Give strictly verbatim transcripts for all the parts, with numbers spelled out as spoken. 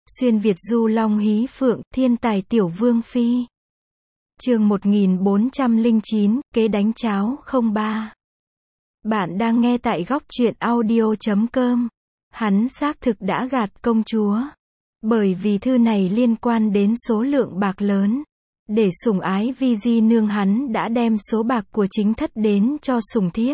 Xuyên Việt du long hí phượng, thiên tài tiểu vương phi. Chương một nghìn bốn trăm lẻ chín, kế đánh cháo không ba. Bạn đang nghe tại góc truyện audio chấm com. Hắn xác thực đã gạt công chúa. Bởi vì thư này liên quan đến số lượng bạc lớn. Để sủng ái vi di nương, hắn đã đem số bạc của chính thất đến cho sủng thiếp.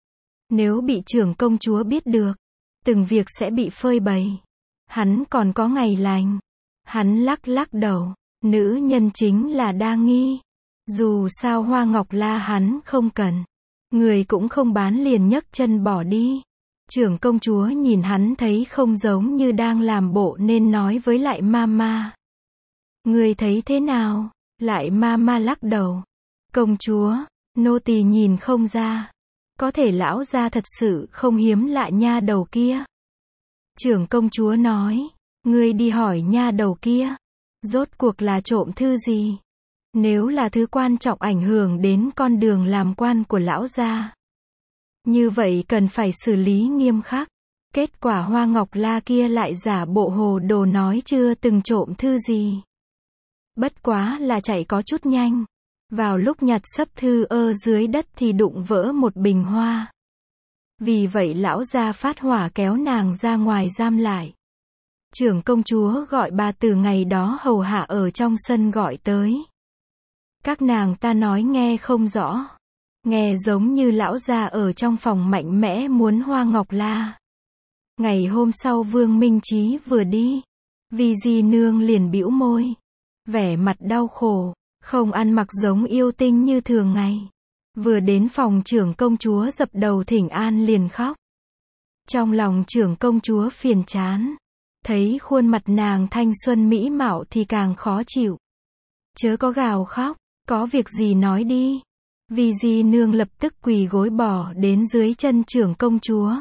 Nếu bị trưởng công chúa biết được, từng việc sẽ bị phơi bày. Hắn còn có ngày lành. Hắn lắc lắc đầu. Nữ nhân chính là đa nghi. Dù sao Hoa Ngọc La hắn không cần. Người cũng không bán liền nhấc chân bỏ đi. Trưởng công chúa nhìn hắn thấy không giống như đang làm bộ nên nói với lại Mama. Người thấy thế nào? Lại Mama lắc đầu. Công chúa, nô tỳ nhìn không ra. Có thể lão gia thật sự không hiếm lạ nha đầu kia. Trưởng công chúa nói. Ngươi đi hỏi nha đầu kia. Rốt cuộc là trộm thư gì? Nếu là thứ quan trọng ảnh hưởng đến con đường làm quan của lão gia, như vậy cần phải xử lý nghiêm khắc. Kết quả Hoa Ngọc La kia lại giả bộ hồ đồ nói chưa từng trộm thư gì. Bất quá là chạy có chút nhanh. Vào lúc nhặt xấp thư ở dưới đất thì đụng vỡ một bình hoa. Vì vậy lão gia phát hỏa kéo nàng ra ngoài giam lại. Trưởng công chúa gọi bà từ ngày đó hầu hạ ở trong sân gọi tới. Các nàng ta nói nghe không rõ. Nghe giống như lão gia ở trong phòng mạnh mẽ muốn Hoa Ngọc La. Ngày hôm sau Vương Minh Chí vừa đi, Vi Di nương liền bĩu môi, vẻ mặt đau khổ, không ăn mặc giống yêu tinh như thường ngày. Vừa đến phòng trưởng công chúa dập đầu thỉnh an liền khóc. Trong lòng trưởng công chúa phiền chán, thấy khuôn mặt nàng thanh xuân mỹ mạo thì càng khó chịu. Chớ có gào khóc, có việc gì nói đi. Vi Di nương lập tức quỳ gối bỏ đến dưới chân trưởng công chúa.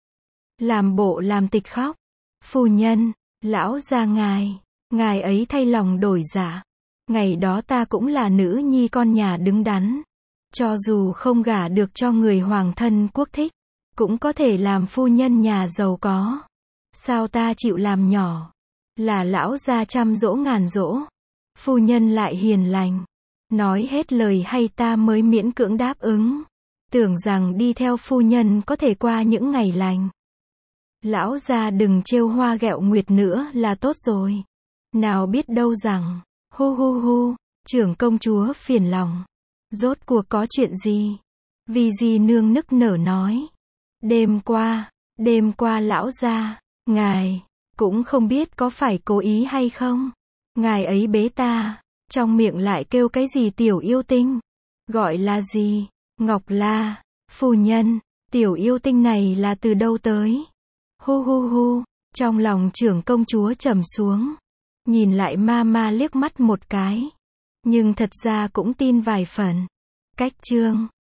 Làm bộ làm tịch khóc. Phu nhân, lão gia ngài, ngài ấy thay lòng đổi dạ. Ngày đó ta cũng là nữ nhi con nhà đứng đắn. Cho dù không gả được cho người hoàng thân quốc thích, cũng có thể làm phu nhân nhà giàu có. Sao ta chịu làm nhỏ? Là lão gia trăm dỗ ngàn dỗ. Phu nhân lại hiền lành. Nói hết lời hay ta mới miễn cưỡng đáp ứng. Tưởng rằng đi theo phu nhân có thể qua những ngày lành. Lão gia đừng trêu hoa ghẹo nguyệt nữa là tốt rồi. Nào biết đâu rằng, hu hu hu, trưởng công chúa phiền lòng. Rốt cuộc có chuyện gì? Vi Di nương nức nở nói. Đêm qua, đêm qua lão gia, ngài, cũng không biết có phải cố ý hay không. Ngài ấy bế ta, trong miệng lại kêu cái gì tiểu yêu tinh. Gọi là gì? Ngọc La, phu nhân, tiểu yêu tinh này là từ đâu tới? Hu hu hu, trong lòng trưởng công chúa trầm xuống. Nhìn lại Mama liếc mắt một cái. Nhưng thật ra cũng tin vài phần. Cách chương